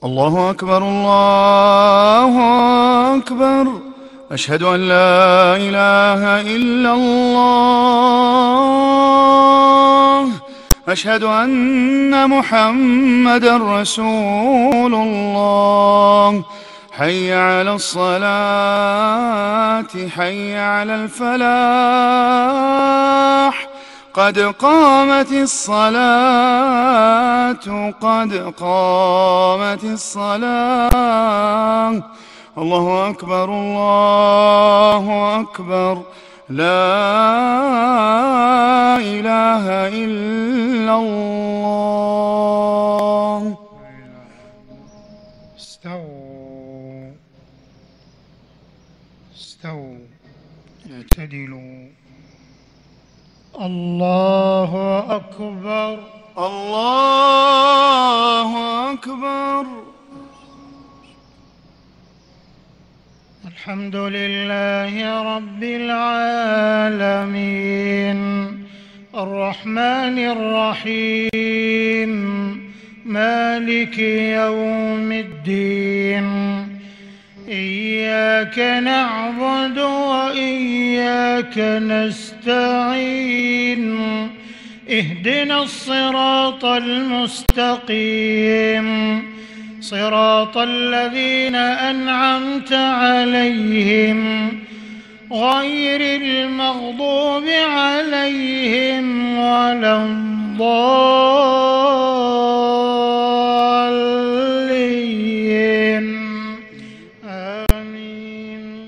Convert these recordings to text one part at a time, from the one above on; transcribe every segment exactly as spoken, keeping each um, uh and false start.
الله أكبر الله أكبر. أشهد أن لا إله إلا الله. أشهد أن محمدًا رسول الله. حي على الصلاة حي على الفلاح. قد قامت الصلاة قد قامت الصلاة. الله أكبر الله أكبر. لا إله إلا الله. استووا استووا اعتدلوا. الله أكبر الله أكبر. الحمد لله رب العالمين الرحمن الرحيم مالك يوم الدين. إياك نعبد وإياك نستعين. اهدنا الصراط المستقيم صراط الذين أنعمت عليهم غير المغضوب عليهم ولا الضالين. آمين.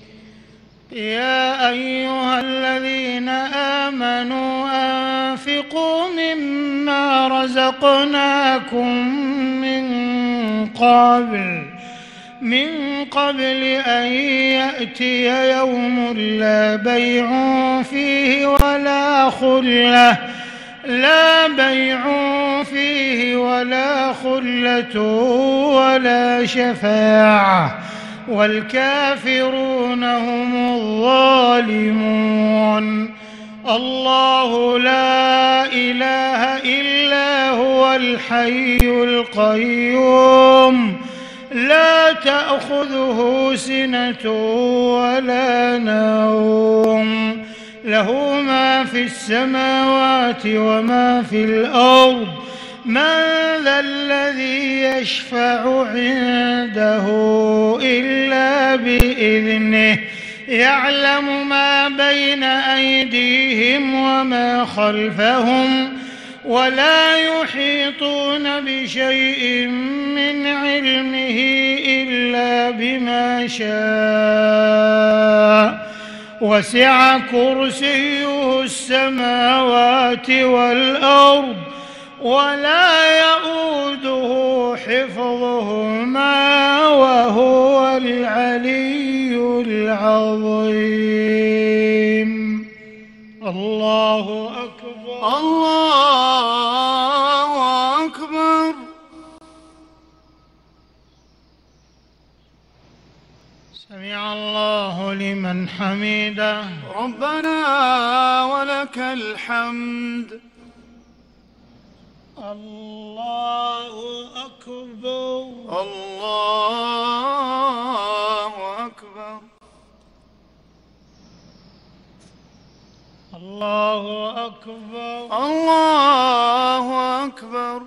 يا أيها الذين آمنوا أنفقوا مما رزقناكم من قبل من قبل أن يأتي يوم لا بيع فيه ولا خلة لا بيع فيه ولا خلة ولا شفاعة والكافرون هم الظالمون. الله لا إله إلا هو الحي القيوم لا تأخذه سنة ولا نوم له ما في السماوات وما في الأرض. من ذا الذي يشفع عنده إلا بإذنه. يعلم ما بين أيديهم وما خلفهم ولا يحيطون بشيء من علمه إلا بما شاء. وسع كرسيه السماوات والأرض ولا يئوده حفظهما وهو العلي العظيم. الله أكبر الله أكبر. سمع الله لمن حمده. ربنا ولك الحمد. الله أكبر الله أكبر. الله أكبر الله أكبر.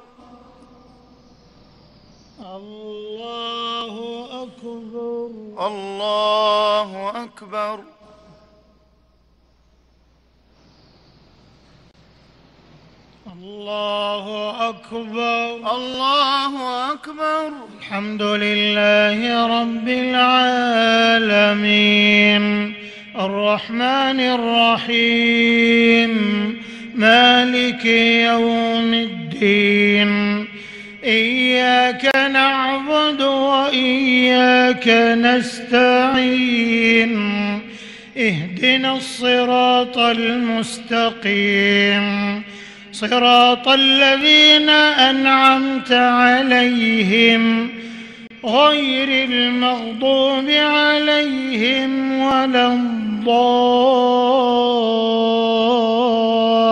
الله أكبر الله أكبر. الله أكبر الله أكبر. الحمد لله رب العالمين الرحمن الرحيم مالك يوم الدين. إياك نعبد وإياك نستعين. اهدنا الصراط المستقيم صراط الذين أنعمت عليهم غير المغضوب عليهم ولا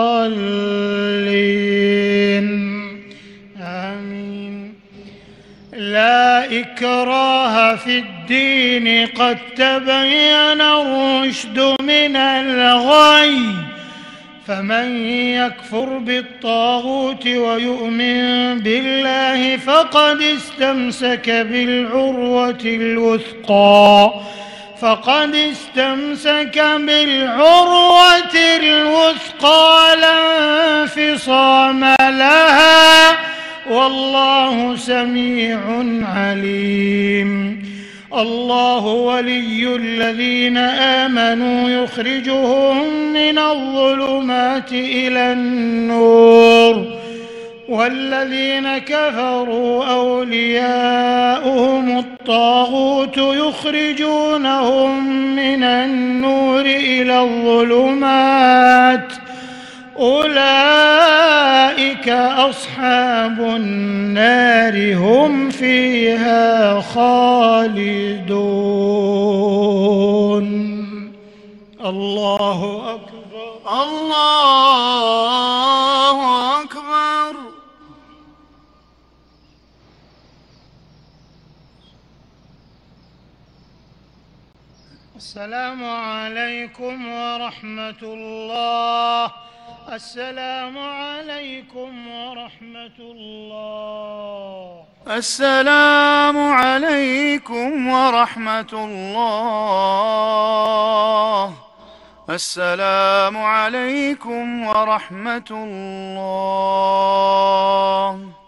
الضالين. آمين. لا إكراه في الدين قد تبين الرشد من الغي فمن يكفر بالطاغوت ويؤمن بالله فقد استمسك بالعروة الوثقى فقد استمسك بالعروة الوثقى لا انفصام لها والله سميع عليم. الله ولي الذين آمنوا يخرجهم من الظلمات إلى النور والذين كفروا أولياؤهم الطاغوت يخرجونهم من النور إلى الظلمات أولئك أصحاب النار هم فيها خالدون. الله أكبر. الله أكبر. السلام عليكم ورحمة الله. السلام عليكم ورحمة الله. السلام عليكم ورحمة الله. السلام عليكم ورحمة الله.